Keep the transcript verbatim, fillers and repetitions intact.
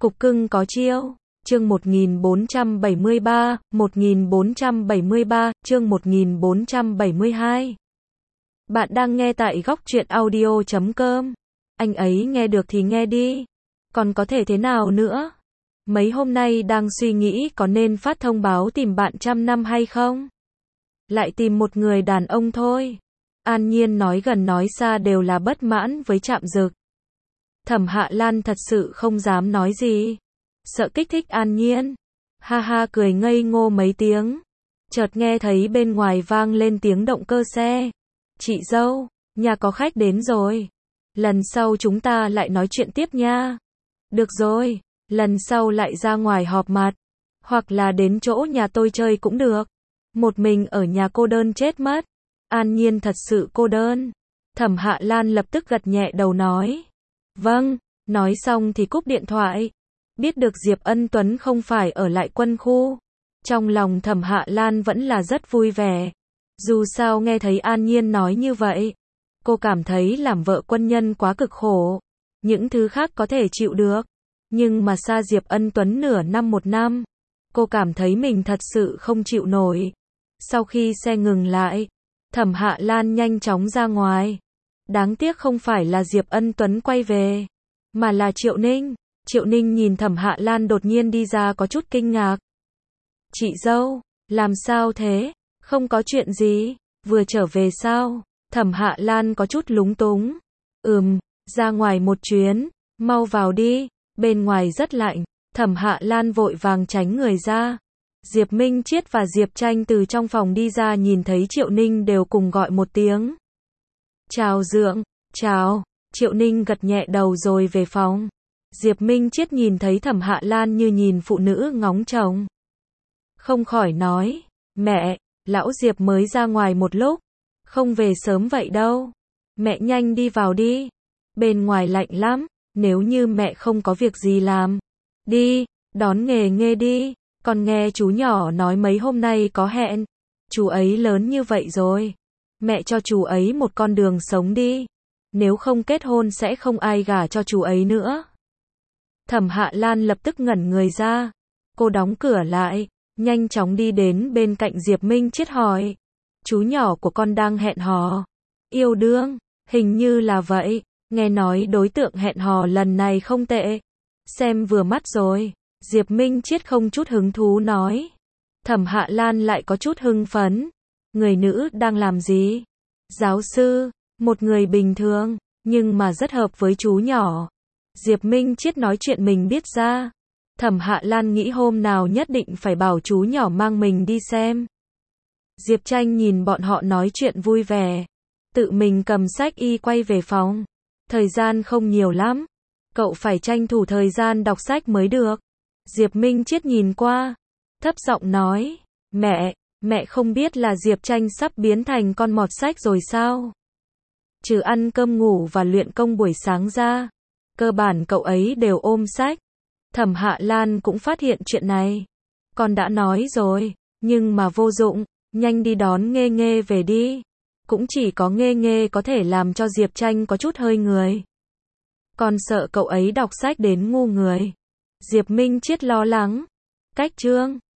Cục cưng có chiêu. Chương một nghìn bốn trăm bảy mươi ba, một nghìn bốn trăm bảy mươi ba, chương một nghìn bốn trăm bảy mươi hai. Bạn đang nghe tại góc truyện audio chấm com. Anh ấy nghe được thì nghe đi. Còn có thể thế nào nữa? Mấy hôm nay đang suy nghĩ có nên phát thông báo tìm bạn trăm năm hay không? Lại tìm một người đàn ông thôi. An Nhiên nói gần nói xa đều là bất mãn với Trạm Dực. Thẩm Hạ Lan thật sự không dám nói gì. Sợ kích thích An Nhiên. Ha ha cười ngây ngô mấy tiếng. Chợt nghe thấy bên ngoài vang lên tiếng động cơ xe. Chị dâu, nhà có khách đến rồi. Lần sau chúng ta lại nói chuyện tiếp nha. Được rồi, lần sau lại ra ngoài họp mặt. Hoặc là đến chỗ nhà tôi chơi cũng được. Một mình ở nhà cô đơn chết mất. An Nhiên thật sự cô đơn. Thẩm Hạ Lan lập tức gật nhẹ đầu nói. Vâng, nói xong thì cúp điện thoại. Biết được Diệp Ân Tuấn không phải ở lại quân khu. Trong lòng Thẩm Hạ Lan vẫn là rất vui vẻ. Dù sao nghe thấy An Nhiên nói như vậy. Cô cảm thấy làm vợ quân nhân quá cực khổ. Những thứ khác có thể chịu được. Nhưng mà xa Diệp Ân Tuấn nửa năm một năm. Cô cảm thấy mình thật sự không chịu nổi. Sau khi xe ngừng lại. Thẩm Hạ Lan nhanh chóng ra ngoài. Đáng tiếc không phải là Diệp Ân Tuấn quay về. Mà là Triệu Ninh. Triệu Ninh nhìn Thẩm Hạ Lan đột nhiên đi ra có chút kinh ngạc. Chị dâu, làm sao thế? Không có chuyện gì, vừa trở về sao? Thẩm Hạ Lan có chút lúng túng. Ừm, ra ngoài một chuyến, mau vào đi, bên ngoài rất lạnh. Thẩm Hạ Lan vội vàng tránh người ra. Diệp Minh Chiết và Diệp Tranh từ trong phòng đi ra nhìn thấy Triệu Ninh đều cùng gọi một tiếng. Chào Dượng, chào. Triệu Ninh gật nhẹ đầu rồi về phòng. Diệp Minh Chiết nhìn thấy Thẩm Hạ Lan như nhìn phụ nữ ngóng chồng. Không khỏi nói, mẹ, lão Diệp mới ra ngoài một lúc, không về sớm vậy đâu. Mẹ nhanh đi vào đi, bên ngoài lạnh lắm, nếu như mẹ không có việc gì làm. Đi, đón nghề nghê đi, còn nghe chú nhỏ nói mấy hôm nay có hẹn. Chú ấy lớn như vậy rồi, mẹ cho chú ấy một con đường sống đi. Nếu không kết hôn sẽ không ai gả cho chú ấy nữa. Thẩm Hạ Lan lập tức ngẩn người ra. Cô đóng cửa lại, nhanh chóng đi đến bên cạnh Diệp Minh Chiết hỏi. Chú nhỏ của con đang hẹn hò. Yêu đương, hình như là vậy. Nghe nói đối tượng hẹn hò lần này không tệ. Xem vừa mắt rồi. Diệp Minh Chiết không chút hứng thú nói. Thẩm Hạ Lan lại có chút hưng phấn. Người nữ đang làm gì? Giáo sư, một người bình thường, nhưng mà rất hợp với chú nhỏ. Diệp Minh Chiết nói chuyện mình biết ra. Thẩm Hạ Lan nghĩ hôm nào nhất định phải bảo chú nhỏ mang mình đi xem. Diệp Tranh nhìn bọn họ nói chuyện vui vẻ. Tự mình cầm sách y quay về phòng. Thời gian không nhiều lắm. Cậu phải tranh thủ thời gian đọc sách mới được. Diệp Minh Chiết nhìn qua. Thấp giọng nói. Mẹ, mẹ không biết là Diệp Tranh sắp biến thành con mọt sách rồi sao? Trừ ăn cơm ngủ và luyện công buổi sáng ra. Cơ bản cậu ấy đều ôm sách. Thẩm Hạ Lan cũng phát hiện chuyện này. Con đã nói rồi, nhưng mà vô dụng, nhanh đi đón Nghê Nghê về đi. Cũng chỉ có Nghê Nghê có thể làm cho Diệp Tranh có chút hơi người. Con sợ cậu ấy đọc sách đến ngu người. Diệp Minh Chiết lo lắng. Cách chương